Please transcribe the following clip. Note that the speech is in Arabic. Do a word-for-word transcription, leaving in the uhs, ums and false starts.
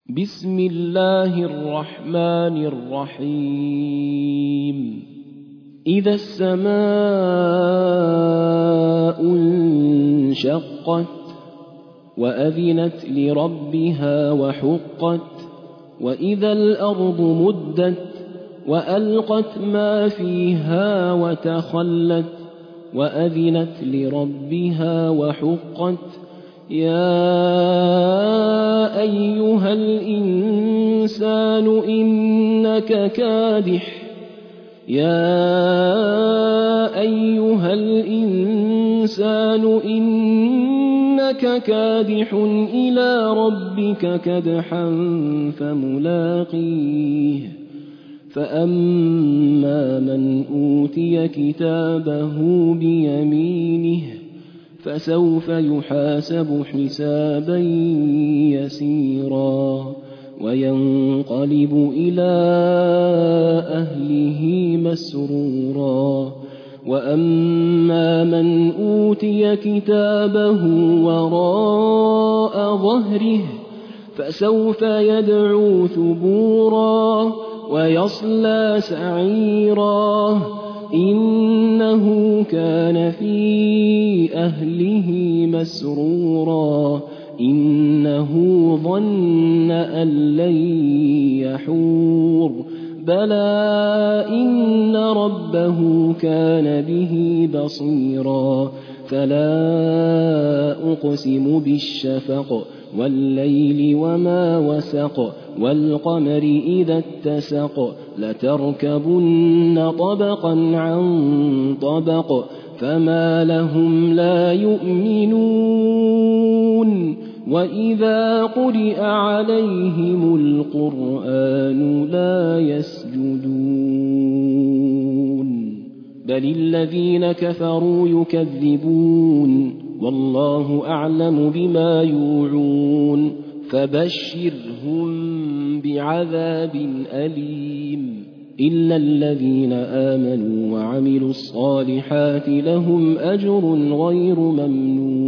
بسم الله الرحمن الرحيم إذا السماء انشقت وأذنت لربها وحقت وإذا الأرض مدت وألقت ما فيها وتخلت وأذنت لربها وحقت يا أيها الإنسان إنك كادح يا أيها الإنسان إنك كادح إلى ربك كدحا فملاقيه فأما من أوتي كتابه بيمينه فسوف يحاسب حسابا يسيرا وينقلب إلى أهله مسرورا وأما من أوتي كتابه وراء ظهره فسوف يدعو ثبورا ويصلى سعيرا إنه كان في أهله مسرورا إنه ظن أن لن يحور بلى إن ربه كان به بصيرا فلا أقسم بالشفق والليل وما وسق والقمر إذا اتسق لتركبن طبقا عن طبق فما لهم لا يؤمنون وإذا قرئ عليهم القرآن لا يسجدون بل الذين كفروا يكذبون والله أعلم بما يوعون فبشرهم بعذاب أليم إلا الذين آمنوا وعملوا الصالحات لهم أجر غير ممنون